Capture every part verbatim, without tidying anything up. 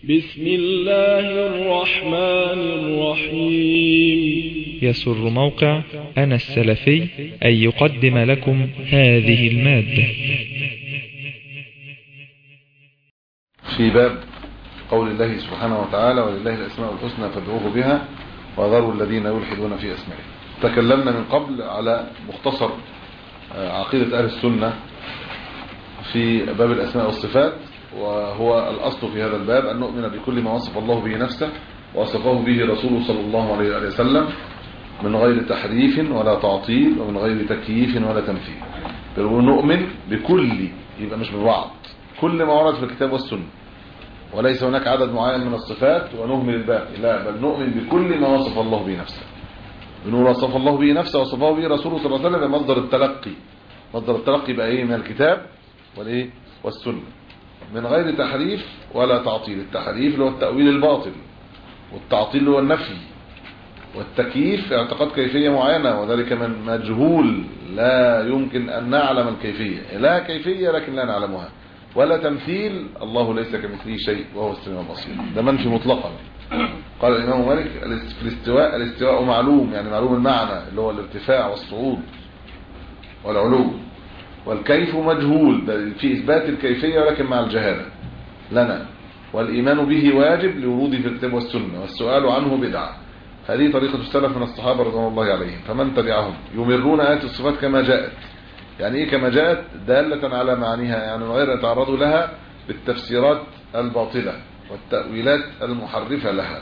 بسم الله الرحمن الرحيم. يسر موقع أنا السلفي أن يقدم لكم هذه المادة. في باب قول الله سبحانه وتعالى: ولله الأسماء الحسنى فادعوه بها وذروا الذين يلحدون في أسمائه. تكلمنا من قبل على مختصر عقيدة أهل السنة في باب الأسماء والصفات، وهو الأصل في هذا الباب أن نؤمن بكل ما وصف الله به نفسه ووصفه به رسوله صلى الله عليه وسلم من غير تحريف ولا تعطيل ومن غير تكييف ولا تمثيل. نؤمن بكل، يبقى مش ببعض، كل ما ورد في الكتاب والسنة، وليس هناك عدد معين من الصفات ونهمل الباقي، لا، بل نؤمن بكل ما وصف الله به نفسه. بنقول وصف الله به نفسه وصفه به رسوله صلى الله عليه وسلم بمصدر التلقي. مصدر التلقي بقى ايه؟ من الكتاب والايه والسنة، من غير تحريف ولا تعطيل. التحريف اللي هو التأويل الباطل، والتعطيل اللي هو النفي، والتكييف اعتقاد كيفية معينة، وذلك من مجهول لا يمكن أن نعلم الكيفية، لا كيفية لكن لا نعلمها، ولا تمثيل، الله ليس كمثله شيء وهو السميع البصير، ده منفي مطلقا. قال الإمام مالك في الاستواء: الاستواء معلوم، يعني معلوم المعنى اللي هو الارتفاع والصعود والعلو، والكيف مجهول، ده في إثبات الكيفية ولكن مع الجهالة لنا، والإيمان به واجب لوروده في الكتاب والسنة، والسؤال عنه بدعة. هذه طريقة السلف من الصحابة رضوان الله عليهم، فمن تبعهم يمرون آيات الصفات كما جاءت. يعني إيه كما جاءت؟ دالة على معانيها، يعني من غير يتعرضوا لها بالتفسيرات الباطلة والتأويلات المحرفة لها،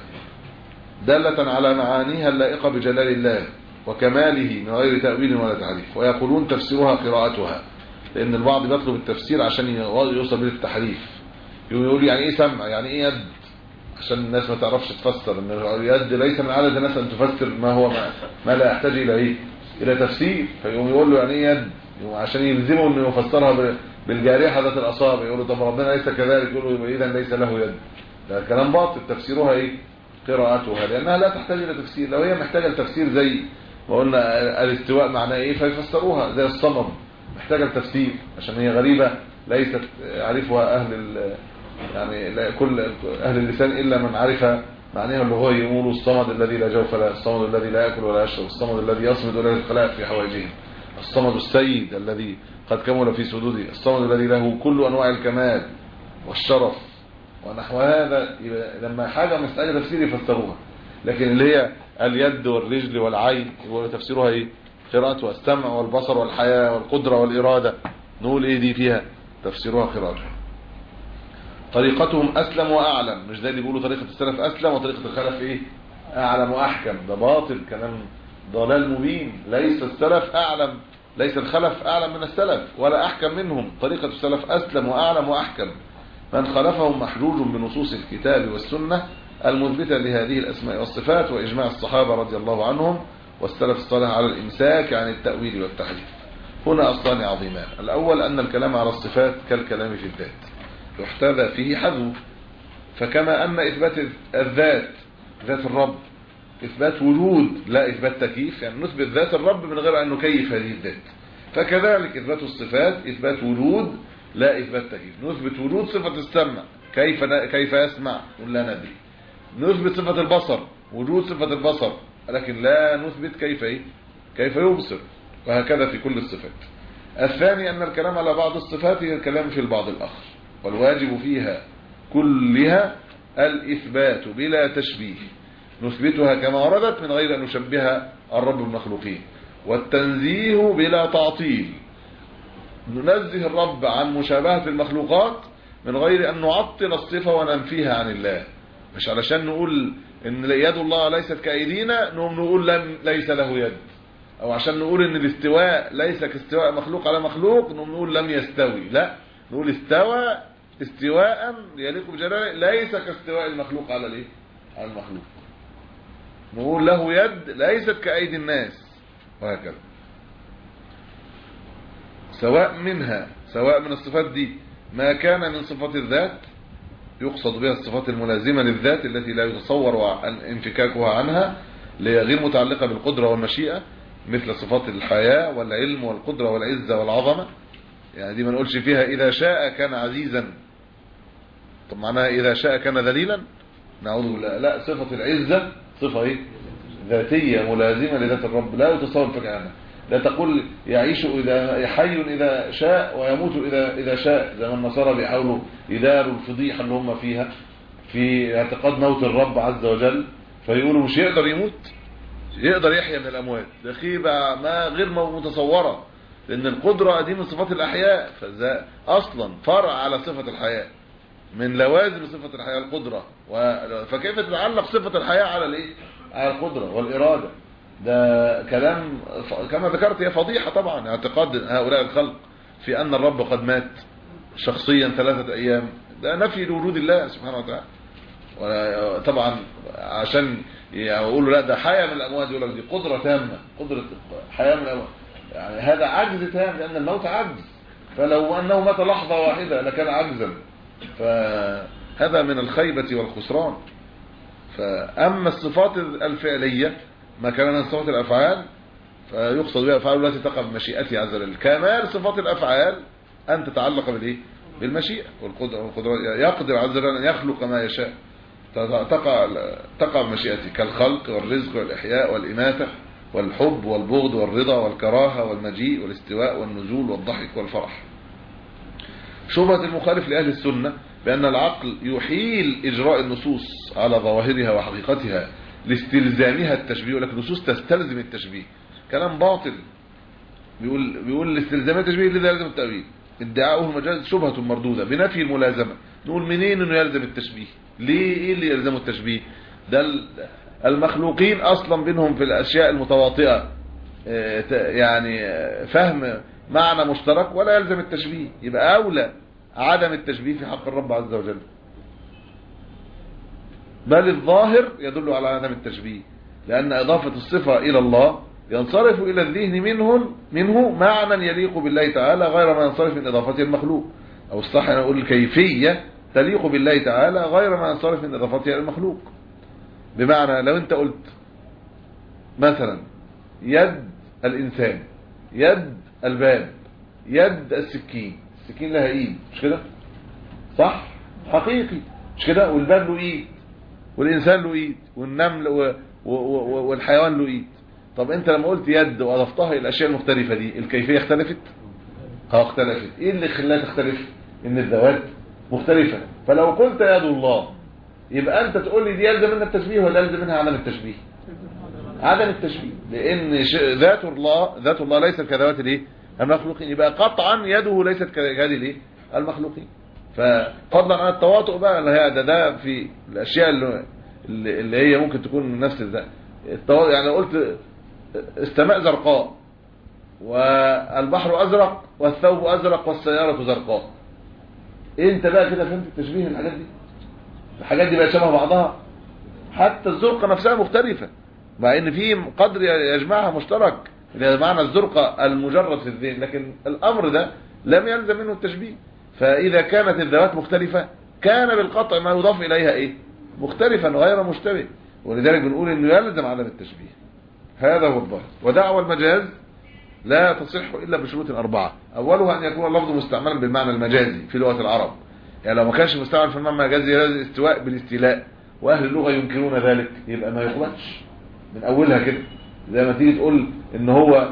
دالة على معانيها اللائقة بجلال الله وكماله من غير تأويل ولا تحريف. ويقولون تفسيرها قراءتها، لأن البعض بيطلب التفسير عشان يوصل به التحريف. يقول يعني إيه سمع، يعني إيه يد، عشان الناس ما تعرفش تفسر ان اليد ليس من عدد الناس ان تفسر ما هو ما, ما لا يحتاج الى ايه الى تفسير. فيقوم يقول له يعني ايه يد، عشان يلزمه انه يفسرها بالجارحه ذات الاصابع. يقول له طب ربنا ليس كذلك، يقول له اذا ليس له يد. ده كلام باطل. تفسيرها ايه؟ قراءتها، لانها لا تحتاج الى تفسير. لو هي محتاجه التفسير زي ما قلنا الاستواء معناه ايه فيفسروها، زي الصمم محتاجه التفسير عشان هي غريبه ليست يعرفها اهل يعني لا كل أهل اللسان إلا من عرف معناها اللغوي. يقول الصمد الذي لا جوف له، الصمد الذي لا يأكل ولا يشرب، الصمد الذي يصمد ولا الخلائق في حوائجهم، الصمد السيد الذي قد كمل في سدوده، الصمد الذي له كل أنواع الكمال والشرف ونحو هذا. لما حاجة محتاجة تفسير يفسروها. لكن اللي هي اليد والرجل والعين يقول تفسيرها ايه؟ قراءتها. السمع والبصر والحياة والقدرة والإرادة نقول ايه دي فيها؟ تفسيرها قراءتها. طريقتهم أسلم وأعلم، مش ده اللي بيقولوا طريقة السلف أسلم وطريقة الخلف إيه؟ أعلم وأحكم. ده باطل، كلام ضلال مبين. ليس السلف أعلم، ليس الخلف أعلم من السلف ولا أحكم منهم. طريقة السلف أسلم وأعلم وأحكم. من خلفهم محجوج بنصوص الكتاب والسنة المثبتة لهذه الأسماء والصفات وإجماع الصحابة رضي الله عنهم والسلف الصالح على الإمساك عن التأويل والتحريف. هنا أصلان عظيمان: الأول أن الكلام على الصفات كالكلام في الذات، يحتذى فيه حذو. فكما أن إثبات الذات، ذات الرب، إثبات وجود لا إثبات تكييف، يعني نثبت ذات الرب من غير أن نكيف هذه الذات، فكذلك إثبات الصفات إثبات وجود لا إثبات تكييف. نثبت وجود صفة السمع، كيف كيف يسمع لا ندري. نثبت صفة البصر، وجود صفة البصر، لكن لا نثبت كيف إيه؟ كيف يبصر. وهكذا في كل الصفات. الثاني أن الكلام على بعض الصفات هي الكلام في البعض الآخر، والواجب فيها كلها الإثبات بلا تشبيه، نثبتها كما وردت من غير أن نشبه الرب بالمخلوقين، والتنزيه بلا تعطيل، ننزه الرب عن مشابهة المخلوقات من غير أن نعطل الصفة وننفيها عن الله. مش علشان نقول إن يد الله ليست كأيدينا نقوم نقول لم ليس له يد، أو عشان نقول إن الاستواء ليس كاستواء مخلوق على مخلوق نقوم نقول لم يستوي. لا، نقول استوى استواء يليق بجلاله ليس كاستواء المخلوق على الايه؟ على المخلوق. نقول له يد ليست كأيدي الناس، وهكذا. سواء منها سواء من الصفات دي ما كان من صفات الذات يقصد بها الصفات الملازمة للذات التي لا يتصور انفكاكها عنها، غير متعلقة بالقدرة والمشيئة، مثل صفات الحياة والعلم والقدرة والعزة والعظمة. يعني دي ما نقولش فيها إذا شاء كان عزيزا طب معناها إذا شاء كان ذليلا؟ نعوذ بالله. لا، صفة العزة صفة إيه؟ ذاتية ملازمة لذات الرب، لا يتصور فجأة عنها. لا تقول يعيش إذا حي إذا شاء ويموت إذا إذا شاء، زي ما النصارى بيحاولوا يداروا الفضيحة اللي هم فيها في اعتقاد موت الرب عز وجل، فيقولوا مش يقدر يموت، يقدر يحيى من الأموات. ده خيبة ما غير متصورة، لأن القدرة دي من صفات الأحياء، فذا أصلا فرع على صفة الحياة، من لوازم صفة الحياة القدرة. فكيف تتعلق صفة الحياة على الإيه؟ على القدرة والإرادة؟ ده كلام كما ذكرت هي فضيحة طبعا، اعتقاد هؤلاء الخلق في أن الرب قد مات شخصيا ثلاثة أيام، ده نفي لوجود الله سبحانه وتعالى. طبعا عشان يقولوا لا ده حياة من الأموات، يقول لك دي قدرة تامة، قدرة حياة من الأموات، يعني هذا عجز تام، لأن الموت عجز، فلو أنه مات لحظة واحدة لكان عجزا، فهذا من الخيبة والخسران. فأما الصفات الفعلية ما كان من صفات الأفعال فيقصد بها الأفعال التي تقع بمشيئته عز وجل. كمال صفات الأفعال أن تتعلق بالإيه؟ بالمشيئة والقدرة. يقدر عز وجل أن يخلق ما يشاء، تقع تقع بمشيئته، كالخلق والرزق والإحياء والإماتة والحب والبغض والرضا والكراهة والمجيء والاستواء والنزول والضحك والفرح. شبهة المخالف لأهل السنة بأن العقل يحيل إجراء النصوص على ظواهرها وحقيقتها لاستلزامها التشبيه، ولكن النصوص تستلزم التشبيه. كلام باطل. بيقول بيقول لاستلزام التشبيه لذا يلزم التأويل. ادعاؤه المجاز شبهة مردودة بنفي الملازمة. نقول منين انه يلزم التشبيه؟ ليه؟ ايه اللي يلزمه التشبيه؟ ده المخلوقين اصلا بينهم في الاشياء المتواطئة يعني فهم معنى مشترك ولا يلزم التشبيه، يبقى اولى عدم التشبيه في حق الرب عز وجل. بل الظاهر يدل على عدم التشبيه، لأن إضافة الصفة إلى الله ينصرف إلى الذهن منه منه معنى يليق بالله تعالى غير ما ينصرف من إضافته المخلوق، أو الصح أن أقول الكيفية تليق بالله تعالى غير ما ينصرف من إضافته المخلوق. بمعنى لو أنت قلت مثلا يد الإنسان، يد الباب، يد السكين، السكين لها إيد مش كده؟ صح؟ حقيقي مش كده؟ والباب له إيد، والإنسان له إيد، والنمل و... و... و... والحيوان له إيد. طب أنت لما قلت يد وأضفتها إلى الأشياء المختلفة دي، الكيفية اختلفت؟ ها اختلفت. إيه اللي خلاها تختلف؟ إن الذوات مختلفة. فلو قلت يد الله يبقى أنت تقول لي دي يلزم منها التشبيه ولا يلزم منها عدم التشبيه؟ عدم التشبيه، لأن ش... ذات الله ذات الله ليست كذوات الإيه؟ المخلوقين. يبقى قطعا يده ليست كيد الإيه؟ المخلوقين. ففضلا عن التواطؤ بقى اللي هي ده, ده في الاشياء اللي, اللي هي ممكن تكون نفس ده التواطؤ. يعني قلت السماء زرقاء والبحر ازرق والثوب ازرق والسياره زرقاء، انت بقى كده فهمت التشبيه؟ الحاجات دي الحاجات دي بقى شبه بعضها، حتى الزرقه نفسها مختلفه مع ان في قدر يجمعها مشترك اللي معنى الزرقه المجرد في الذهن، لكن الامر ده لم يلزم منه التشبيه. فإذا كانت الذوات مختلفة كان بالقطع ما يضاف إليها إيه؟ مختلفا غير مشتبه، ولذلك بنقول إنه يلزم عدم التشبيه. هذا هو الظاهر. ودعوى المجاز لا تصح إلا بشروط أربعة. أولها أن يكون اللفظ مستعملا بالمعنى المجازي في لغة العرب، يعني لو ما كانش مستعمل في المعنى المجازي لازم الاستواء بالاستيلاء، وأهل اللغة ينكرون ذلك، يبقى ما يقبلش من أولها كده. زي ما تيجي تقول إن هو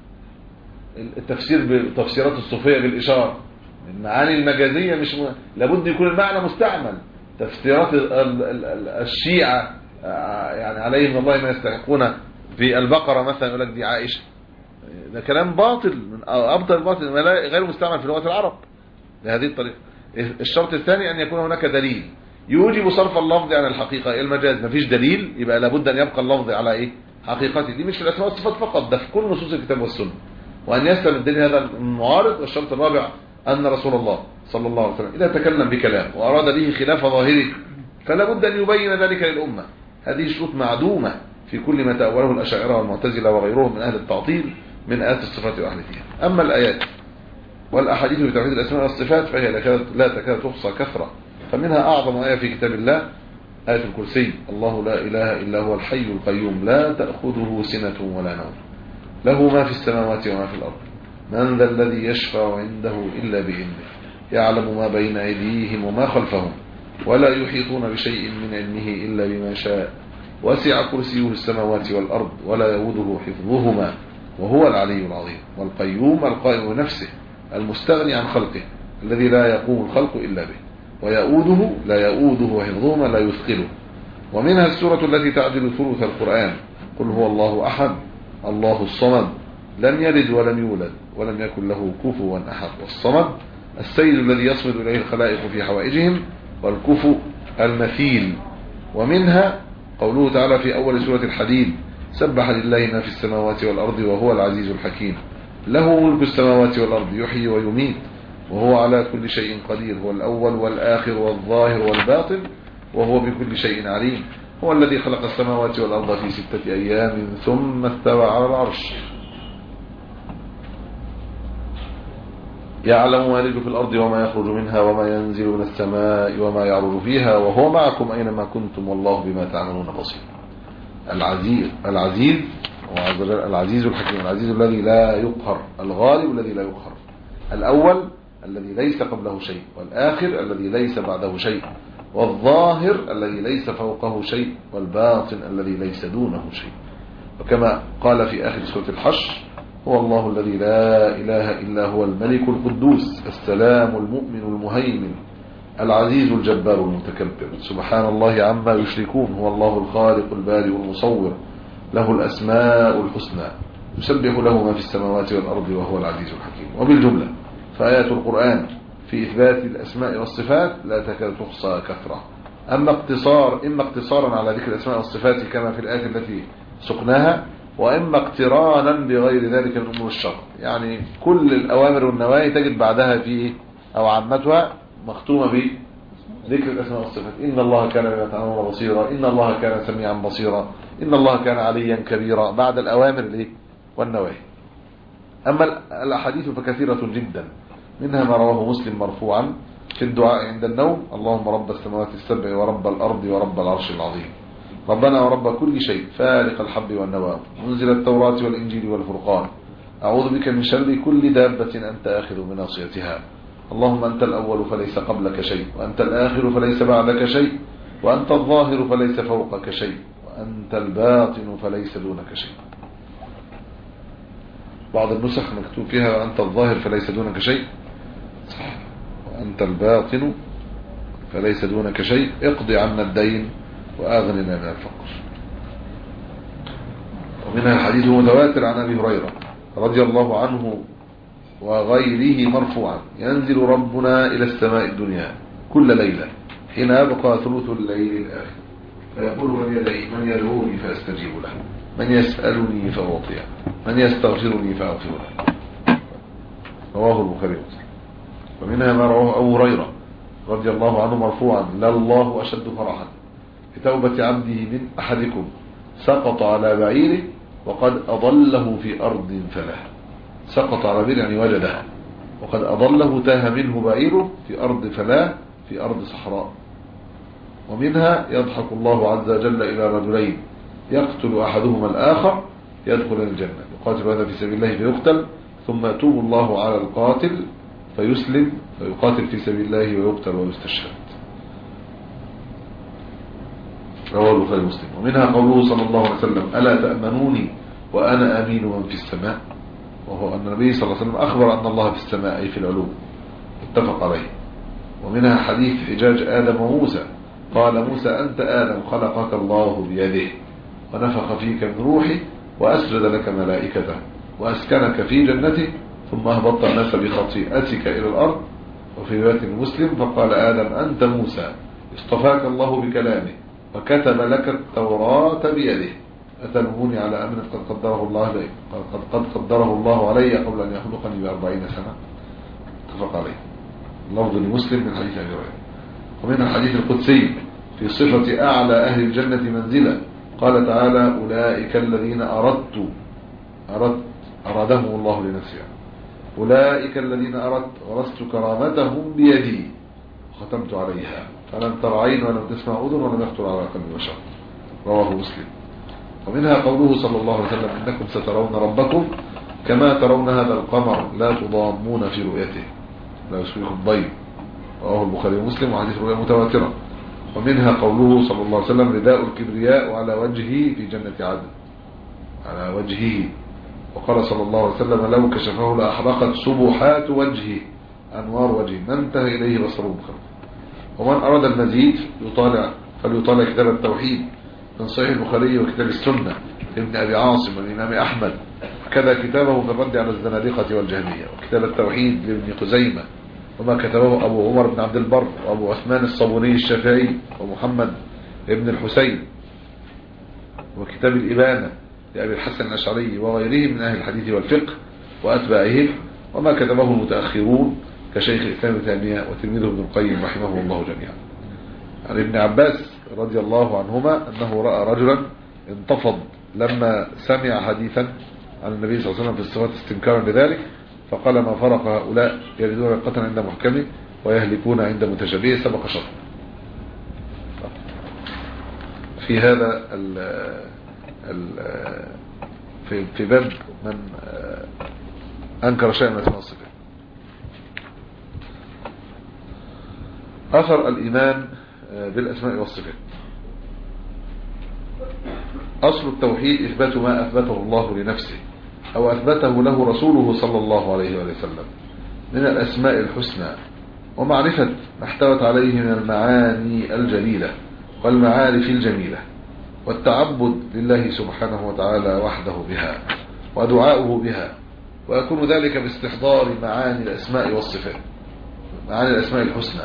التفسير بتفسيرات الصوفية بالإشارة، المعاني المجازية مش م... لابد يكون المعنى مستعمل. تفسيرات ال... ال... ال... الشيعة يعني عليهم الله ما يستحقون في البقرة مثلا يقول لك دي عائشة، ده كلام باطل من أبطل الباطل غير مستعمل في لغة العرب بهذه الطريقة. الشرط الثاني أن يكون هناك دليل يوجب صرف اللفظ عن الحقيقة إلى المجاز. مفيش دليل يبقى لابد أن يبقى اللفظ على إيه؟ حقيقته. دي مش في الأسماء والصفات فقط، ده في كل نصوص الكتاب والسنة. وأن يسلم الدليل هذا المعارض. والشرط الرابع أن رسول الله صلى الله عليه وسلم إذا تكلم بكلام وأراد به خلاف ظاهره فلا بد أن يبين ذلك للأمة. هذه شروط معدومة في كل ما تأوله الأشاعرة والمعتزلة وغيرهم من أهل التعطيل من آيات الصفات وأهلها. أما الآيات والأحاديث بتوحيد الأسماء والصفات فهي لا تكاد تحصى كثرة، فمنها أعظم آية في كتاب الله آية الكرسي: الله لا إله إلا هو الحي القيوم لا تأخذه سنة ولا نوم له ما في السماوات وما في الأرض من ذا الذي يشفع عنده إلا بإذنه يعلم ما بين أيديهم وما خلفهم ولا يحيطون بشيء من علمه إلا بما شاء وسع كرسيه السماوات والأرض ولا يؤوده حفظهما وهو العلي العظيم. والقيوم القائم بنفسه المستغني عن خلقه الذي لا يقوم الخلق إلا به، ويؤوده لا يؤوده حفظهما لا يثقله. ومنها السورة التي تعدل ثلث القرآن: قل هو الله أحد الله الصمد لم يلد ولم يولد ولم يكن له كفوا أحد. والصمد السيد الذي يصمد إليه الخلائق في حوائجهم، والكفو المثيل. ومنها قوله تعالى في أول سورة الحديد: سبح لله ما في السماوات والأرض وهو العزيز الحكيم، له ملك السماوات والأرض يحيي ويميت وهو على كل شيء قدير، هو الأول والآخر والظاهر والباطن وهو بكل شيء عليم، هو الذي خلق السماوات والأرض في ستة أيام ثم استوى على العرش، يعلم ما يلج في الأرض وما يخرج منها وما ينزل من السماء وما يعرج فيها وهو معكم أينما كنتم والله بما تعملون بصير. العزيز العزيز العزيز الحكيم، العزيز الذي لا يقهر، الغالب الذي لا يقهر، الأول الذي ليس قبله شيء، والآخر الذي ليس بعده شيء، والظاهر الذي ليس فوقه شيء، والباطن الذي ليس دونه شيء. وكما قال في آخر سورة الحشر: هو الله الذي لا إله إلا هو الملك القدوس السلام المؤمن المهيمن العزيز الجبار المتكبر سبحان الله عما يشركون، هو الله الخالق البارئ المصور له الأسماء الحسنى يسبح له ما في السماوات والأرض وهو العزيز الحكيم. وبالجملة فآيات القرآن في إثبات الأسماء والصفات لا تكاد تحصى كثرة، أما اقتصار إما اقتصارا على ذكر الأسماء والصفات كما في الآيات التي سقناها، وإما اقترانا بغير ذلك من أمور الشرع. يعني كل الأوامر والنواهي تجد بعدها في أو عامتها مختومة بذكر الأسماء والصفات: إن الله كان بما تعملون بصيرا، إن الله كان سميعا بصيرا، إن الله كان عليا كبيرا، بعد الأوامر والنواهي. أما الأحاديث فكثيرة جدا، منها ما رواه مسلم مرفوعا في الدعاء عند النوم: اللهم رب السماوات السبع ورب الأرض ورب العرش العظيم، ربنا ورب كل شيء فالق الحب والنوى منزل التوراة والإنجيل والفرقان، أعوذ بك من شر كل دابة أنت آخذ بناصيتها، اللهم أنت الأول فليس قبلك شيء، وأنت الآخر فليس بعدك شيء، وأنت الظاهر فليس فوقك شيء، وأنت الباطن فليس دونك شيء. بعض النسخ مكتوب فيها: وأنت الظاهر فليس دونك شيء، صح، وأنت الباطن فليس دونك شيء، اقضي عنا الدين وأغننا من الفقر. ومنها الحديث متواتر عن أبي هريرة رضي الله عنه وغيره مرفوعا: ينزل ربنا إلى السماء الدنيا كل ليلة حين يبقى ثلث الليل الآخر، فيقول: من يدعي من يدعوني فأستجيب له، من يسألني فأعطيه، من يستغفرني فأغفر له. رواه البخاري ومسلم. ومنها ما رواه أبو هريرة رضي الله عنه مرفوعا: لله أشد فرحا بتوبة عبده من أحدكم سقط على بعيره وقد أضله في أرض فله. سقط على بعيره يعني وجده، وقد أضله تاه منه بعيره في أرض فلاه، في أرض صحراء. ومنها: يضحك الله عز وجل إلى رجلين يقتل أحدهما الآخر يدخل الجنة، يقاتل هذا في سبيل الله فيقتل، ثم يتوب الله على القاتل فيسلم فيقاتل في سبيل الله ويقتل ويستشهد. رواه البخاري ومسلم. ومنها قوله صلى الله عليه وسلم: ألا تأمنوني وأنا أمين من في السماء، وهو أن النبي صلى الله عليه وسلم أخبر أن الله في السماء أي في العلو، اتفق عليه. ومنها حديث حجاج آدم وموسى: قال موسى: أنت آدم خلقك الله بيده ونفخ فيك من روحي وأسجد لك ملائكته وأسكنك في جنته ثم أهبطت الناس بخطيئتك إلى الأرض. وفي رواية المسلم: فقال آدم: أنت موسى اصطفاك الله بكلامه وكتب لك التوراة بيده، أتلوموني على أمر قد قدره الله لي قد قد قدره الله علي قبل أن يخلقني بأربعين سنة. اتفق عليه. لفظ لمسلم من حديث أبي هريرة. ومن الحديث القدسي في صفة أعلى أهل الجنة منزلا: قال تعالى: أولئك الذين أردت أردت أرادهم الله لنفسه، أولئك الذين أردت ورثت كرامتهم بيدي وختمت عليها فلم تر عين ولم تسمع أذن ولم يخطر على قلب بشر. رواه مسلم. ومنها قوله صلى الله عليه وسلم: إنكم سترون ربكم كما ترون هذا القمر لا تضامون في رؤيته لا يشبه الضيم. رواه البخاري ومسلم. وحديث رؤيا متواترة. ومنها قوله صلى الله عليه وسلم رداء الكبرياء على وجهه في جنة عدن، على وجهه. وقال صلى الله عليه وسلم لو كشفه لأحرقت سبحات وجهه أنوار وجهه ما انتهى إليه بصره بخلق. ومن أراد المزيد يطالع فليطالع كتاب التوحيد من صحيح البخاري وكتاب السنة ابن أبي عاصم والإمام أحمد، كذا كتابه في الرد على الزنادقة والجهمية، وكتاب التوحيد لابن خزيمة، وما كتبه أبو عمر بن عبد البر وأبو عثمان الصابوني الشافعي ومحمد ابن الحسين، وكتاب الإبانة لأبي الحسن الأشعري وغيرهم من أهل الحديث والفقه وأتباعهم، وما كتبه المتأخرون كشيخ الإسلام ابن تيمية وتلميذه ابن القيم رحمه الله جميعا. عن ابن عباس رضي الله عنهما أنه رأى رجلا انتفض لما سمع حديثا عن النبي صلى الله عليه وسلم في الصفات استنكارا لذلك، فقال ما فرق هؤلاء يردون رقة عند محكمه ويهلكون عند متشابهه سبق شر. في هذا ال ال في في باب من أنكر شيئا من اسماء الصفات. أثر الإيمان بالأسماء والصفات. أصل التوحيد إثبات ما أثبته الله لنفسه أو أثبته له رسوله صلى الله عليه وسلم من الأسماء الحسنى، ومعرفة ما احتوت عليه من المعاني الجليلة والمعارف الجميلة، والتعبد لله سبحانه وتعالى وحده بها ودعاؤه بها، ويكون ذلك باستحضار معاني الأسماء والصفات، معاني الأسماء الحسنى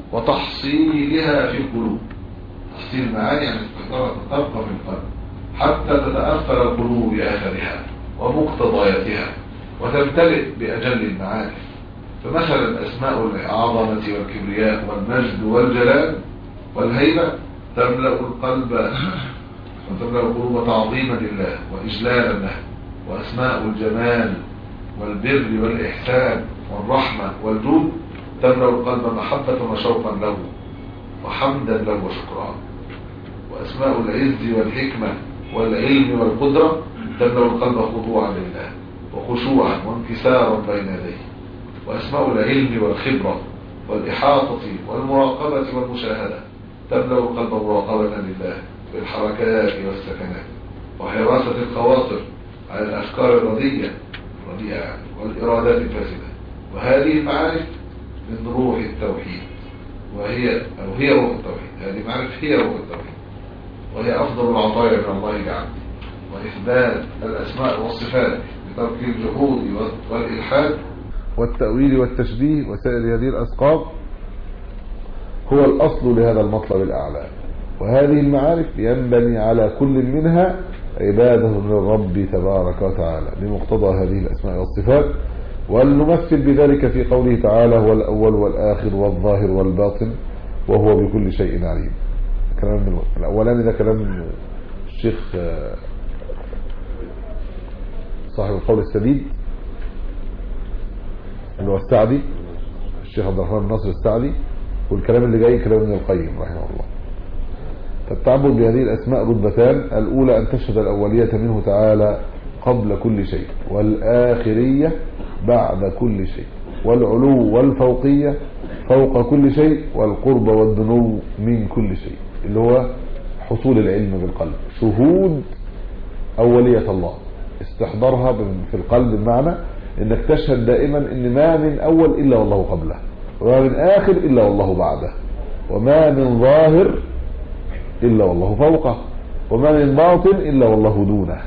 وتحصيلها في القلوب. تحصيل المعاني يعني استحضارها تبقى في القلب حتى تتأثر القلوب بأثرها ومقتضياتها وتمتلئ بأجل المعاني. فمثلا أسماء العظمة والكبرياء والمجد والجلال والهيبة تملأ القلب وتملأ القلوب تعظيما لله وإجلالا له. وأسماء الجمال والبر والإحسان والرحمة والجود تملأ القلب محبة وشوقا له وحمدا له وشكرا. وأسماء العز والحكمة والعلم والقدرة تملأ القلب خضوعا لله وخشوعا وانكسارا بين يديه. وأسماء العلم والخبرة والإحاطة والمراقبة والمشاهدة تملأ القلب مراقبة لله بالحركات والسكنات وحراسة الخواطر على الأفكار الرديئة والإرادات الفاسدة. وهذه المعارف من روح التوحيد، وهي أو هي روح التوحيد. هذه المعارف هي روح التوحيد، وهي أفضل العطايا من الله لعبده. وإثبات الأسماء والصفات بترك الجحود والإلحاد والتأويل والتشبيه وسائر هذه الأسقاط هو الأصل لهذا المطلب الأعلى. وهذه المعارف ينبني على كل منها عبادة للرب تبارك وتعالى بمقتضى هذه الأسماء والصفات. ولنمثل بذلك في قوله تعالى هو الأول والآخر والظاهر والباطن وهو بكل شيء عليم. كلام الأولاني ده كلام الشيخ صاحب القول السديد اللي هو السعدي، الشيخ عبد الرحمن بن ناصر السعدي، والكلام اللي جاي كلام ابن القيم رحمه الله. فالتعبد بهذه الأسماء رتبتان: الأولى أن تشهد الأولية منه تعالى قبل كل شيء، والآخرية بعد كل شيء، والعلو والفوقية فوق كل شيء، والقرب والدنو من كل شيء، اللي هو حصول العلم بالقلب، شهود أولية الله، استحضارها في القلب، بمعنى انك تشهد دائما ان ما من اول الا والله قبله، وما من اخر الا والله بعده، وما من ظاهر الا والله فوقه، وما من باطن الا والله دونه.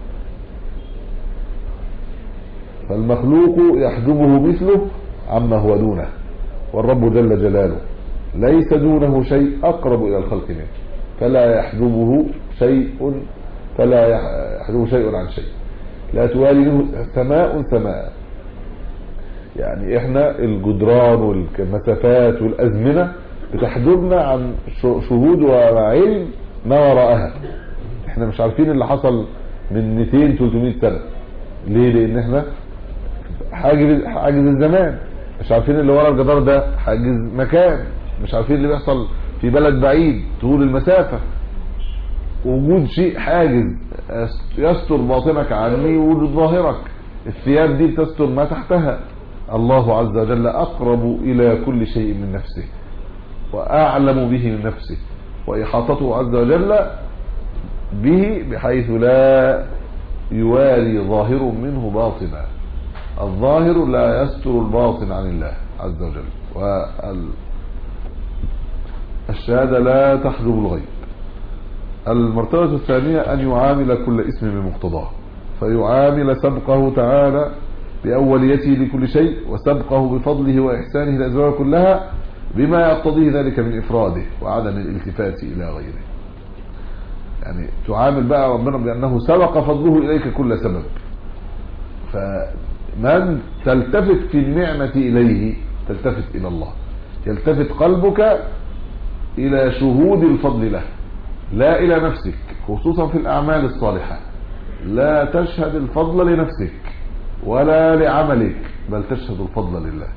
فالمخلوق يحجبه مثله عما هو دونه، والرب جل جلاله ليس دونه شيء اقرب الى الخلق منه، فلا يحجبه شيء فلا يحجبه شيء عن شيء، لا توالي سماء سماء. يعني احنا الجدران والمسافات والازمنه بتحجبنا عن شهود وعلم ما وراءها. احنا مش عارفين اللي حصل من مئتين ثلاثمائة سنه. ليه؟ لان احنا حاجز حاجز الزمان. مش عارفين اللي ورا الجدار ده حاجز مكان. مش عارفين اللي بيحصل في بلد بعيد طول المسافه. وجود شيء حاجز يستر باطنك عني وجود ظاهرك. الثياب دي بتستر ما تحتها. الله عز وجل أقرب إلى كل شيء من نفسه وأعلم به من نفسه، وإحاطته عز وجل به بحيث لا يواري ظاهر منه باطنا. الظاهر لا يستر الباطن عن الله عز وجل، والشهادة لا تحجب الغيب. المرتبة الثانية أن يعامل كل اسم بمقتضاه، فيعامل سبقه تعالى بأوليته لكل شيء وسبقه بفضله وإحسانه الأزواج كلها بما يقتضيه ذلك من إفراده وعدم الالتفات إلى غيره. يعني تعامل بقى ربنا بأنه سبق فضله إليك كل سبب، فمن تلتفت في النعمة إليه تلتفت إلى الله، يلتفت قلبك إلى شهود الفضل له لا إلى نفسك، خصوصا في الأعمال الصالحة. لا تشهد الفضل لنفسك ولا لعملك، بل تشهد الفضل لله.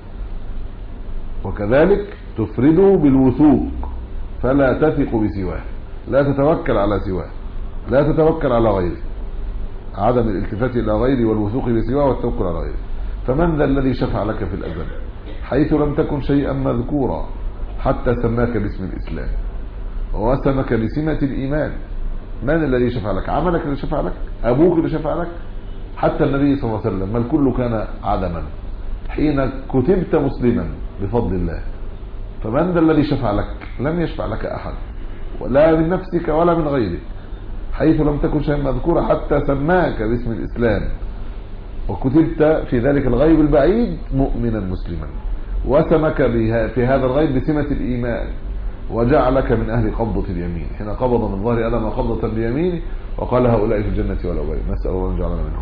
وكذلك تفرده بالوثوق، فلا تثق بسواه، لا تتوكل على سواه، لا تتوكل على غيره. عدم الالتفات إلى غيره والوثوق بسواه والتوكل على غيره. فمن ذا الذي شفع لك في الأزل حيث لم تكن شيئا مذكورا حتى سماك باسم الإسلام ووسمك بسمة الإيمان؟ من الذي شفع لك؟ عملك اللي شفع لك؟ أبوك اللي شفع لك؟ حتى النبي صلى الله عليه وسلم، ما الكل كان عدما حين كتبت مسلما بفضل الله. فمن ذا الذي شفع لك؟ لم يشفع لك أحد، ولا من نفسك ولا من غيرك، حيث لم تكن شيئا مذكورا حتى سماك باسم الإسلام وكتبت في ذلك الغيب البعيد مؤمنا مسلما، وسمك في هذا الغيب بسمة الإيمان، وجعلك من أهل قبضة اليمين حين قبض من ظهر آدم قبضة بيمينه وقال هؤلاء في الجنة والأولين، نسأل الله أن يجعلنا منهم.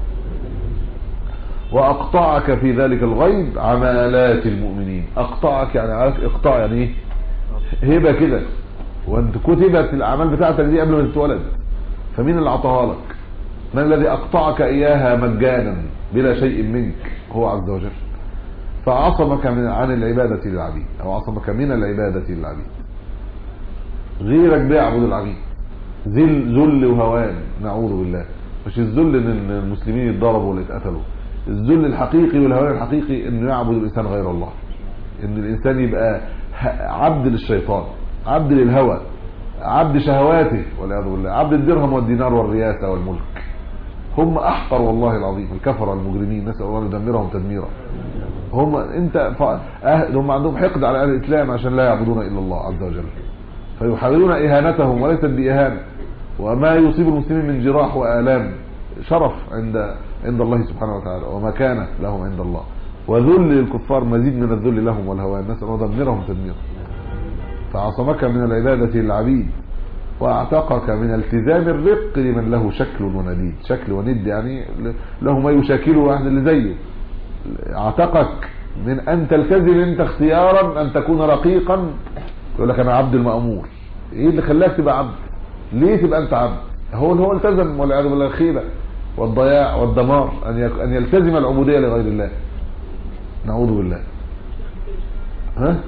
وأقطعك في ذلك الغيب عمالات المؤمنين. أقطعك يعني عارف إقطاع يعني إيه؟ هبة كده، وأنت كتبت الأعمال بتاعتك دي قبل ما تتولد، فمين اللي عطاها لك؟ من الذي أقطعك إياها مجانا بلا شيء منك؟ هو عز وجل. فعصمك من عن العبادة للعبيد، أو عصمك من العبادة للعبيد. غيرك بيعبد العبيد، ذل ذل وهوان، نعوذ بالله. مش الذل ان المسلمين يتضربوا ولا يتقتلوا، الذل الحقيقي والهوان الحقيقي انه يعبد الانسان غير الله، ان الانسان يبقى عبد للشيطان، عبد للهوى، عبد شهواته والعياذ بالله، عبد الدرهم والدينار والرياسة والملك. هم احقر والله العظيم الكفر المجرمين، نسأل الله يدمرهم تدميرا. هم انت هم عندهم حقد على اهل الاسلام عشان لا يعبدون الا الله عز وجل، فيحاولون اهانتهم وليست باهانه. وما يصيب المسلمين من جراح والام شرف عند عند الله سبحانه وتعالى، ومكانه لهم عند الله، وذل للكفار مزيد من الذل لهم والهوان، نسأل الله يدمرهم تدميرا. فعصمك من العبادة للعبيد، واعتقك من التزام الرق لمن له شكل ونديد. شكل وند يعني له ما يشاكله واحد اللي زيه. اعتقك من ان تلتزم انت اختيارا ان تكون رقيقا. يقول لك انا عبد المأمور. ايه اللي خلاك تبقى عبد؟ ليه تبقى انت عبد؟ هو هو التزم والعياذ بالله الخيبه والضياع والدمار ان ان يلتزم العبوديه لغير الله، نعوذ بالله. ها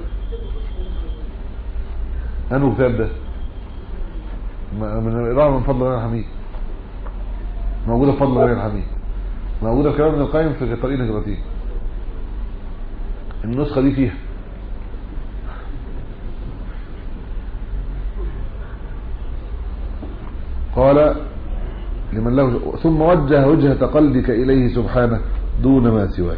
انه كتاب ده من الإرادة من فضل غير الحميد، موجودة فضل غير الحميد، موجودة كلام ابن القيم في طريق الهجرتين، النسخة دي فيها. قال لمن له ثم وجه وجهة قلبك إليه سبحانه دون ما سواه.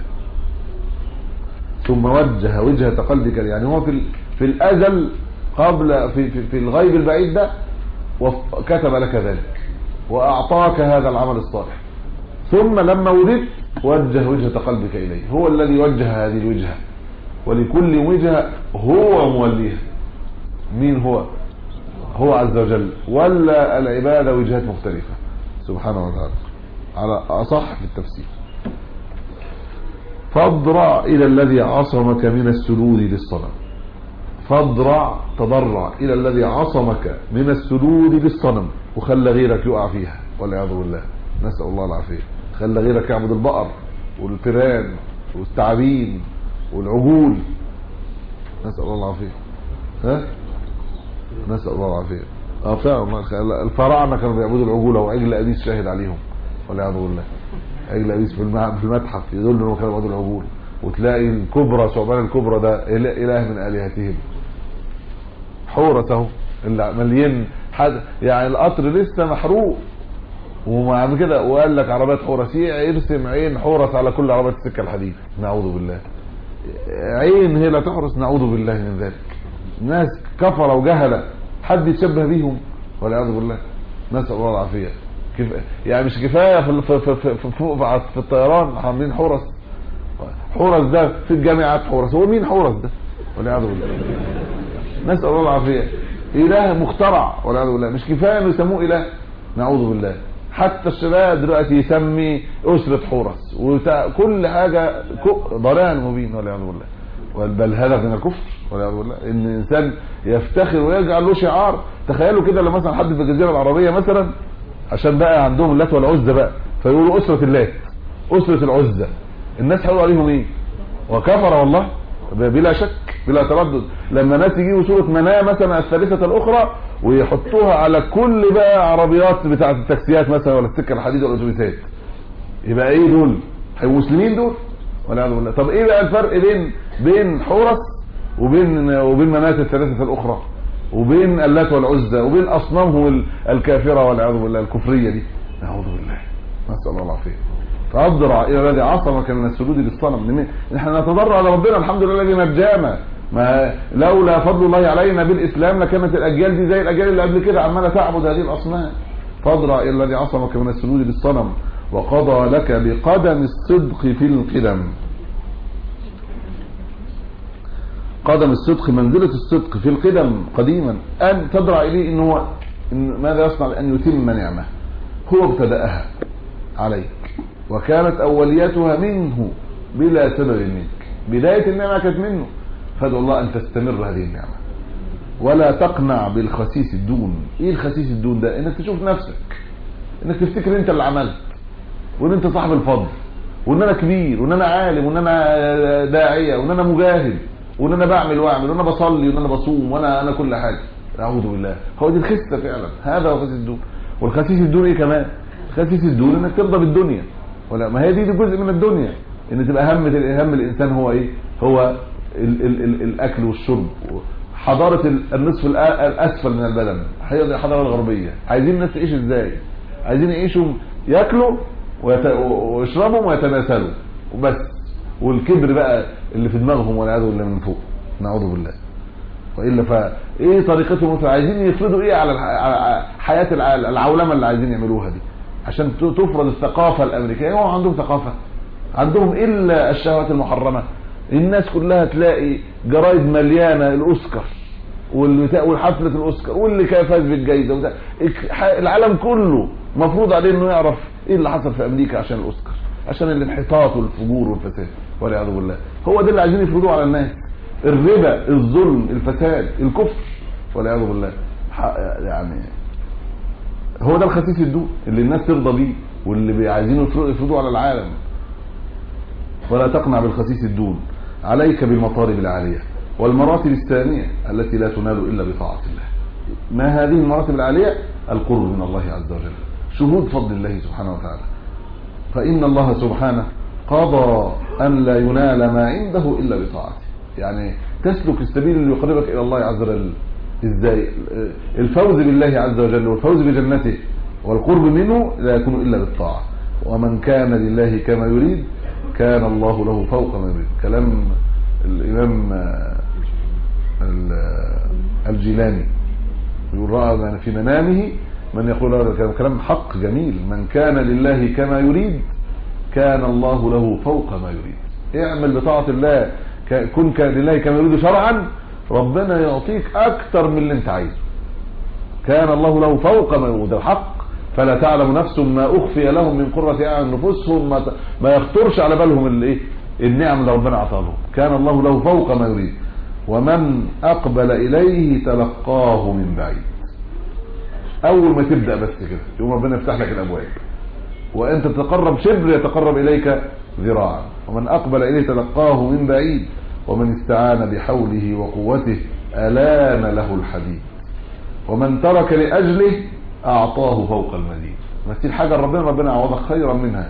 ثم وجه وجهة قلبك، يعني هو في في الأزل قبل في في, في الغيب البعيد ده وكتب لك ذلك وأعطاك هذا العمل الصالح، ثم لما ولدت وجه وجهة قلبك إليه. هو الذي وجه هذه الوجهة، ولكل وجهة هو موليها. مين هو؟ هو عز وجل. ولا العبادة وجهات مختلفة سبحانه وتعالى على أصح في التفسير. فاضرع إلى الذي عصمك من السجود للصنم. فاضرع تضرع إلى الذي عصمك من السجود للصنم، وخلى غيرك يقع فيها والعياذ بالله، نسأل الله العافية. خلى غيرك يعبد البقر والفيران والثعابين والعجول، نسأل الله العافية. ها نسأل الله العافية. اه فعلا الفراعنة كانوا بيعبدوا العجولة، وعجل أبيس شاهد عليهم والعياذ بالله. عجل أبيس في المتحف يدل انهم كانوا بيعبدوا العجول. وتلاقي الكبرى ثعبان الكبرى ده إله من آلهتهم، حورته اللي مليان حد يعني القطر لسه محروق ومع كده وقال لك عربيات حورس، يرسم عين حورس على كل عربيات السكه الحديد، نعوذ بالله. عين هي لا تحرس، نعوذ بالله من ذلك. ناس كفره وجهله حد يتشبه بيهم والعياذ بالله، نسال الله العافيه. كيف يعني مش كفايه في في في, في, في, في الطيران عاملين حورس؟ حورس ده في الجامعات حورس، هو مين حورس ده والعياذ بالله؟ نسال الله العافيه. اله مخترع والعياذ بالله، مش كفايه انه يسموه اله، نعوذ بالله. حتى الشباب دلوقتي يسمي اسره حورس وكل حاجه ضلال مبين والعياذ بالله. بل هذا من الكفر والعياذ بالله، ان الانسان يفتخر ويجعل له شعار. تخيلوا كده لو مثلا حد في الجزيره العربيه مثلا عشان بقى عندهم اللات والعزى بقى فيقولوا اسره اللات اسره العزى، الناس هيقولوا عليهم ايه؟ وكفر والله بلا شك بلا تردد. لما ناس يجيبوا صوره مناه مثلا الثالثه الاخرى ويحطوها على كل بقى عربيات بتاعه التاكسيات مثلا ولا السكه الحديد ولا الاتوبيسات، يبقى ايه دول؟ هيبقوا مسلمين دول والعياذ بالله. طب ايه بقى الفرق بين بين حورس وبين وبين مناه الثلاثه الاخرى وبين اللات والعزى وبين اصنامهم الكافره والعياذ بالله الكفريه دي؟ نعوذ بالله، نسال الله العافيه. فاضرع الى الذي عصمك من السجود للصنم. احنا نتضرع على ربنا، الحمد لله الذي نجانا. ما لولا فضل الله علينا بالاسلام لكانت الاجيال دي زي الاجيال اللي قبل كده عماله تعبد هذه الاصنام. فاضرع الى الذي عصمك من السجود للصنم وقضى لك بقدم الصدق في القدم. قدم الصدق منزله الصدق في القدم قديما، ان تضرع اليه ان هو إن ماذا يصنع؟ ان يتم نعمه هو ابتداها عليك وكانت اولياتها منه بلا سبب منك. بدايه النعمه كانت منه، فادعو الله ان تستمر هذه النعمه ولا تقنع بالخسيس الدون. ايه الخسيس الدون ده؟ انك تشوف نفسك، انك تفتكر انت اللي عملت وان انت صاحب الفضل وان انا كبير وان انا عالم وان انا داعيه وان انا مجاهد وان انا بعمل واعمل وان انا بصلي وان انا بصوم وانا انا كل حاجه. اعوذ بالله. هو دي الخسه فعلا، هذا هو خسيس الدون. والخسيس الدون ايه كمان؟ خسيس الدون انك ترضى بالدنيا، ولا ما هي دي, دي جزء من الدنيا، ان تبقى هم هم الانسان هو ايه؟ هو ال ال ال الاكل والشرب. حضاره النصف الاسفل من البدن هي الحضاره الغربيه. عايزين الناس تعيش ازاي؟ عايزين يعيشوا ياكلوا ويشربوا ويتناسلوا وبس، والكبر بقى اللي في دماغهم والعياذ بالله من فوق، نعوذ بالله. والا فايه طريقتهم؟ مثلا عايزين يفرضوا ايه على حياه العولمه اللي عايزين يعملوها دي عشان تفرض الثقافه الامريكيه. هو عندهم ثقافه؟ عندهم الا الشهوات المحرمه. الناس كلها تلاقي جرايد مليانه الاوسكار والحفله الاوسكار واللي كان فاز بالجائزه وده. العالم كله مفروض عليه انه يعرف ايه اللي حصل في امريكا عشان الاوسكار، عشان الانحطاط والفجور والفساد والعياذ بالله. هو ده اللي عايزين يفرضوه على الناس، الربا، الظلم، الفساد، الكفر والعياذ بالله. يعني هو ده الخسيس الدون اللي الناس ترضى بيه واللي عايزين يفرضوه على العالم. ولا تقنع بالخسيس الدون، عليك بالمطالب العاليه والمراتب الثانيه التي لا تنال الا بطاعه الله. ما هذه المراتب العاليه؟ القرب من الله عز وجل، شهود فضل الله سبحانه وتعالى. فان الله سبحانه قضى ان لا ينال ما عنده الا بطاعته. يعني تسلك السبيل اللي يقربك الى الله عز وجل ازاي؟ الفوز بالله عز وجل والفوز بجنته والقرب منه لا يكون الا بالطاعه. ومن كان لله كما يريد كان الله له فوق ما يريد. كلام الامام الجيلاني يقول راى في منامه من يقول هذا الكلام، كلام حق جميل. من كان لله كما يريد كان الله له فوق ما يريد. اعمل بطاعه الله، كن كان لله كما يريد شرعا، ربنا يعطيك اكتر من اللي انت عايزه. كان الله له فوق ما يريد، الحق. فلا تعلم نفس ما اخفي لهم من قرة اعين نفوسهم ما, ما يخطرش على بالهم الايه النعم اللي ربنا عطاها لهم. كان الله له فوق ما يريد. ومن اقبل اليه تلقاه من بعيد. اول ما تبدا بس كده يقوم ربنا يفتح لك الابواب، وانت تتقرب شبر يتقرب اليك ذراعا. ومن اقبل اليه تلقاه من بعيد ومن استعان بحوله وقوته الان له الحديد. ومن ترك لاجله اعطاه فوق المزيد. ما تسيب حاجه ربنا ربنا يعوضك خيرا منها،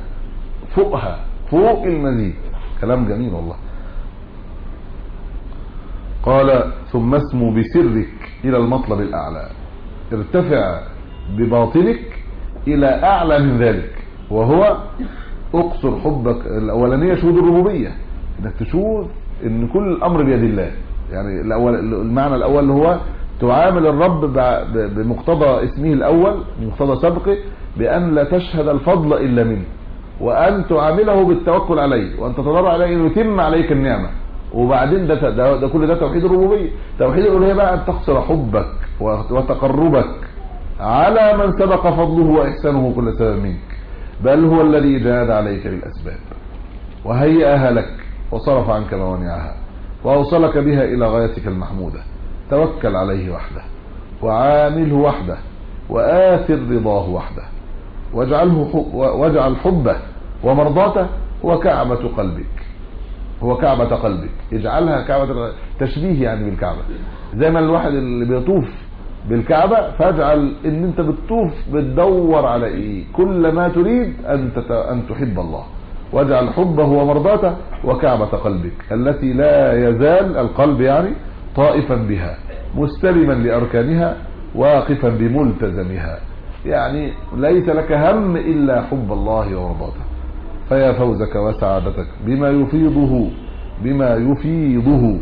فوقها، فوق المزيد. كلام جميل والله. قال ثم اسمو بسرك إلى المطلب الأعلى، ارتفع بباطنك إلى أعلى من ذلك، وهو اقصر حبك. الأولانية شهود الربوبية، انك تشوف ان كل الأمر بيد الله. يعني الأول المعنى الأول هو تعامل الرب بمقتضى اسمه الأول، بمقتضى سبقه، بأن لا تشهد الفضل إلا منه، وأن تعامله بالتوكل عليه، وأن تتضرع عليه أن يتم عليك النعمة. وبعدين ده, ده, ده كل ده توحيد الربوبية. توحيد الألوهية بقى أن تقصر حبك وتقربك على من سبق فضله وإحسانه كل سبب منك، بل هو الذي جاد عليك بالأسباب وهيئها لك وصرف عنك موانعها وأوصلك بها إلى غايتك المحمودة. توكل عليه وحده، وعامله وحده، وآثر رضاه وحده، واجعله حب واجعل حبه ومرضاته هو كعبة قلبك، هو كعبة قلبك. اجعلها كعبة، تشبيه يعني بالكعبة، زي ما الواحد اللي بيطوف بالكعبة، فاجعل ان انت بتطوف بتدور على ايه؟ كل ما تريد ان ان تحب الله، واجعل حبه ومرضاته وكعبة قلبك التي لا يزال القلب يعني طائفا بها، مستلما لأركانها، واقفا بملتزمها. يعني ليس لك هم إلا حب الله ومرضاته. فيا فوزك وسعادتك بما يفيضه بما يفيضه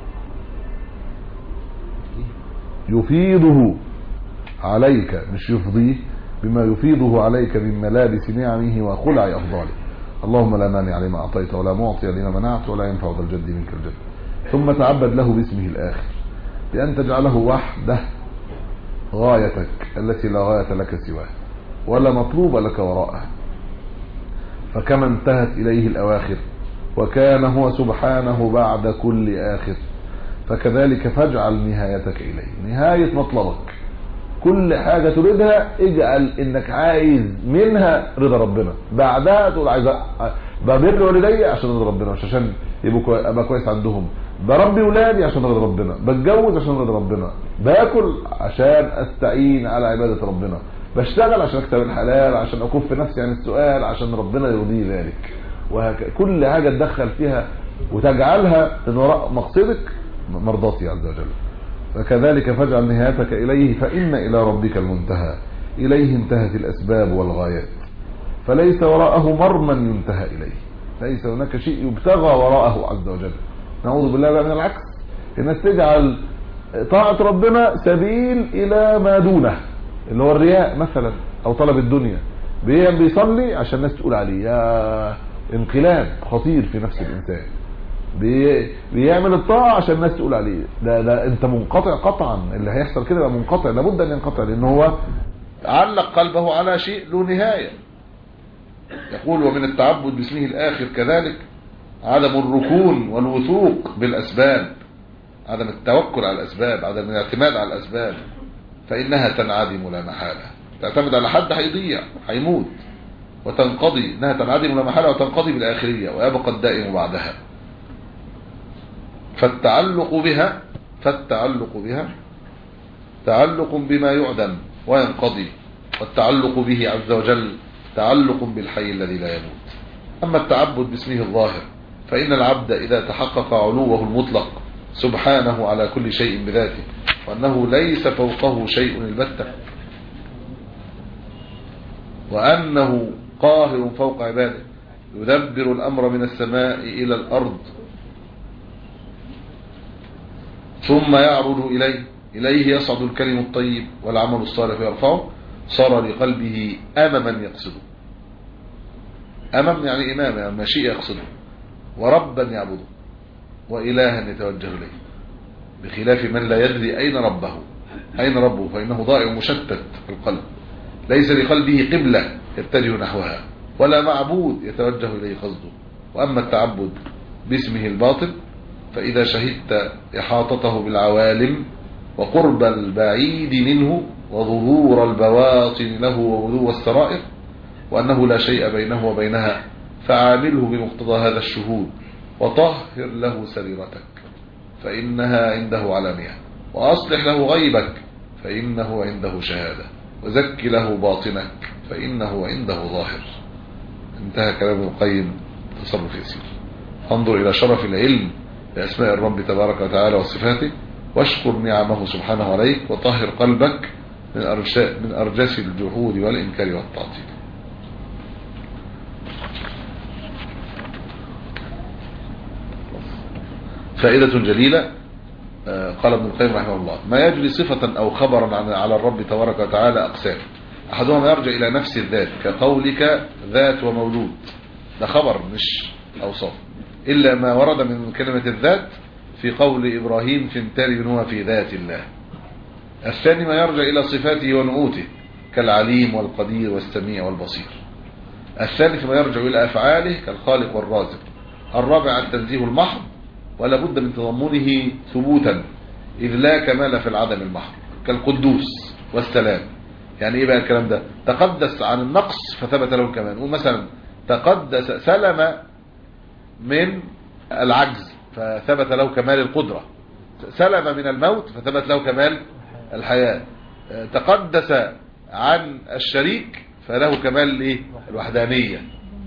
يفيضه عليك، مش يفضيه، بما يفيضه عليك من ملابس نعمه وخلع أفضاله. اللهم لا مانع لما أعطيت ولا معطي لما منعت ولا ينفع ذا الجد منك الجد. ثم تعبد له باسمه الآخر بأن تجعله وحده غايتك التي لا غاية لك سواه ولا مطلوب لك وراءه. فكما انتهت إليه الأواخر وكان هو سبحانه بعد كل آخر، فكذلك فاجعل نهايتك إليه، نهاية مطلبك كل حاجة تريدها اجعل انك عايز منها رضا ربنا، بعدها تقول عايز ببر والدي عشان رضا ربنا، مش عشان يبقوا ابقى كويس عندهم، بربي ولادي عشان رضا ربنا، بتجوز عشان رضا ربنا، باكل عشان استعين على عبادة ربنا، بشتغل عشان اكتب الحلال، عشان اكف نفسي عن السؤال، عشان ربنا يرضي ذلك. وهكذا كل حاجة تدخل فيها وتجعلها من وراء مقصدك مرضاتي عز وجل. فكذلك فاجعل نهايتك إليه، فإن إلى ربك المنتهى، إليه انتهت الأسباب والغايات، فليس وراءه مرمى ينتهى إليه، ليس هناك شيء يبتغى وراءه عز وجل. نعوذ بالله بقى من العكس، الناس تجعل طاعة ربنا سبيل إلى ما دونه، اللي هو الرياء مثلا أو طلب الدنيا، بيصلي عشان الناس تقول عليه، يا انقلاب خطير في نفس الإنسان، بيعمل الطاعة عشان الناس تقول عليه، ده, ده انت منقطع قطعا. اللي هيحصل كده بقى منقطع، لابد ان ينقطع، لان هو علق قلبه على شيء له نهاية. يقول ومن التعبد باسمه الآخر كذلك عدم الركون والوثوق بالأسباب، عدم التوكل على الأسباب، عدم الاعتماد على الأسباب، فإنها تنعدم لا محالة. تعتمد على حد هيضيع هيموت، وتنقضي، انها تنعدم لا محالة وتنقضي بالآخرية ويبقى الدائم بعدها. فالتعلق بها فالتعلق بها تعلق بما يعدم وينقضي، والتعلق به عز وجل تعلق بالحي الذي لا يموت. أما التعبد باسمه الظاهر فإن العبد إذا تحقق علوه المطلق سبحانه على كل شيء بذاته، وأنه ليس فوقه شيء البتة، وأنه قاهر فوق عباده يدبر الأمر من السماء إلى الأرض ثم يعرج إليه إليه يصعد الكلم الطيب والعمل الصالح يرفعه، صار لقلبه أمما يقصده، أمم يعني إمام، يعني مشيء يقصده، وربا يعبده، وإلها يتوجه إليه، بخلاف من لا يدري أين ربه أين ربه فإنه ضائع مشتت في القلب، ليس لقلبه قبلة يتجه نحوها ولا معبود يتوجه إليه قصده. وأما التعبد باسمه الباطن فإذا شهدت إحاطته بالعوالم وقرب البعيد منه وظهور البواطن له وبدو السرائر، وأنه لا شيء بينه وبينها، فعامله بمقتضى هذا الشهود، وطهر له سريرتك فإنها عنده علانية، وأصلح له غيبك فإنه عنده شهادة، وزك له باطنك فإنه عنده ظاهر. انتهى كلام ابن القيم. تصرف يسير. انظر إلى شرف العلم بأسماء الرب تبارك وتعالى وصفاته، واشكر نعمه سبحانه عليك، وطهر قلبك من من أرجس الجحود والإنكار والتعطيل. فائدة جليلة. قال ابن القيم رحمه الله: ما يجري صفة أو خبرا على الرب تبارك وتعالى أقسام، أحدهم يرجع إلى نفس الذات كقولك ذات ومولود، ده خبر مش أوصاف، إلا ما ورد من كلمة الذات في قول إبراهيم فانتري هو في ذات الله. الثاني ما يرجع إلى صفاته ونعوته كالعليم والقدير والسميع والبصير. الثالث ما يرجع إلى أفعاله كالخالق والرازق. الرابع التنزيه المحض، ولا بد من تضمنه ثبوتا، إذ لا كمال في العدم المحض، كالقدوس والسلام. يعني إيه بقى الكلام ده؟ تقدس عن النقص فثبت له كمان. ومثلا تقدس سلم من العجز فثبت له كمال القدرة، سلم من الموت فثبت له كمال الحياة، تقدس عن الشريك فله كمال الايه؟ الوحدانية.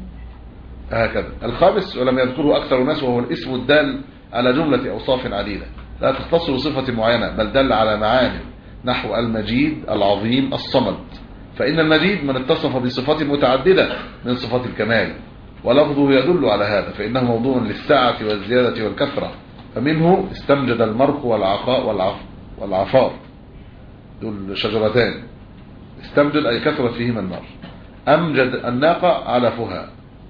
هكذا. الخامس ولم يذكره أكثر الناس، وهو الاسم الدال على جملة أوصاف عديدة لا تختص بصفة معينة، بل دل على معاني، نحو المجيد العظيم الصمد. فإن المجيد من اتصف بصفات متعددة من صفات الكمال، ولفظه يدل على هذا، فإنه موضوع للسعة والزيادة والكثرة. فمنه استمجد المرق والعقاء والعف والعفار، دول شجرتان، استمجد أي كثرت فيهما النار. أمجد الناقة علفها.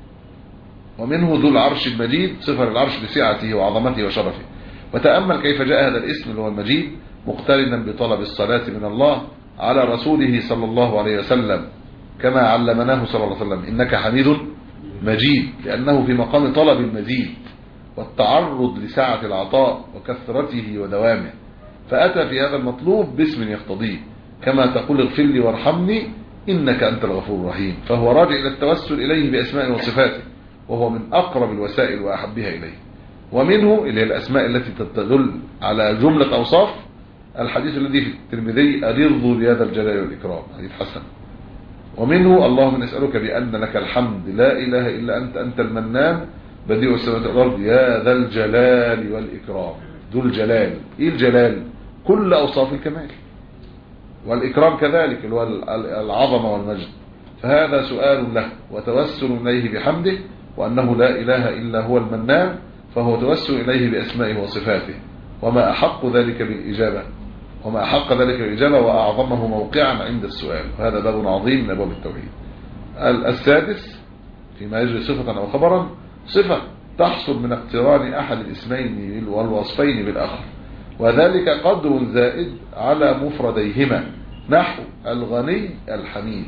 ومنه ذو العرش المجيد، صفة العرش بسعته وعظمته وشرفه. وتأمل كيف جاء هذا الاسم اللي هو المجيد مقترنا بطلب الصلاة من الله على رسوله صلى الله عليه وسلم، كما علمناه صلى الله عليه وسلم: إنك حميد مجيد، لأنه في مقام طلب المزيد والتعرض لسعة العطاء وكثرته ودوامه، فأتى في هذا المطلوب باسم يقتضيه، كما تقول: اغفر لي وارحمني إنك أنت الغفور الرحيم. فهو راجع إلى التوسل إليه بأسماء وصفاته، وهو من أقرب الوسائل وأحبها إليه. ومنه اللي هي الأسماء التي تدل على جملة أوصاف، الحديث الذي في الترمذي: أرضوا بهذا الجلال والإكرام، حديث حسن. ومنه: اللهم نسألك بأن لك الحمد لا إله إلا أنت، أنت المنان بديع السماوات والأرض، يا ذا الجلال والإكرام. ذو الجلال، إيه الجلال؟ كل أوصاف الكمال. والإكرام كذلك اللي هو العظمة والمجد. فهذا سؤال له وتوسل إليه بحمده، وأنه لا إله إلا هو المنان، فهو توسل إليه بأسمائه وصفاته. وما أحق ذلك بالإجابة وما أحق ذلك بالإجابة وأعظمه موقعا عند السؤال. وهذا باب عظيم من أبواب التوحيد. السادس فيما يجري صفة أو خبرا، صفة تحصل من اقتران أحد الاسمين والوصفين بالآخر، وذلك قدر زائد على مفرديهما، نحو الغني الحميد،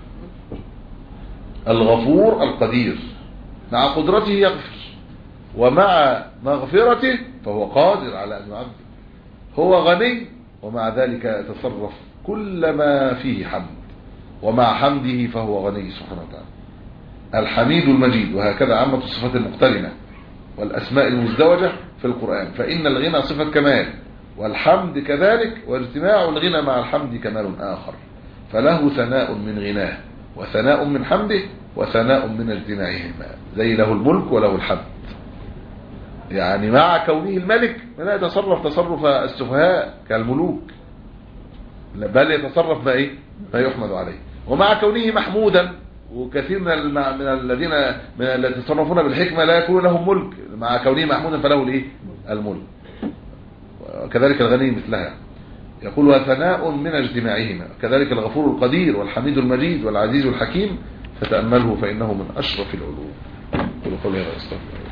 الغفور القدير. مع قدرته يغفر، ومع مغفرته فهو قادر على أن يعذب. هو غني ومع ذلك يتصرف كل ما فيه حمد، ومع حمده فهو غني سبحانه وتعالى. الحميد المجيد. وهكذا عامة الصفات المقترنة والأسماء المزدوجة في القرآن. فإن الغنى صفة كمال، والحمد كذلك، واجتماع الغنى مع الحمد كمال آخر، فله ثناء من غناه وثناء من حمده وثناء من اجتماعهما، زي له الملك وله الحمد. يعني مع كونه الملك لا يتصرف تصرف السفهاء كالملوك، بل يتصرف ما ايه ما يحمد عليه. ومع كونه محمودا، وكثير من من الذين من الذين يتصرفون بالحكمة لا يكون لهم ملك، مع كونه محمودا فله الايه الملك. وكذلك الغني مثلها. يقول: وثناء من اجتماعهما. كذلك الغفور القدير والحميد المجيد والعزيز الحكيم، فتأمله فإنه من أشرف العلوم. قولوا قولي هذا. استغفر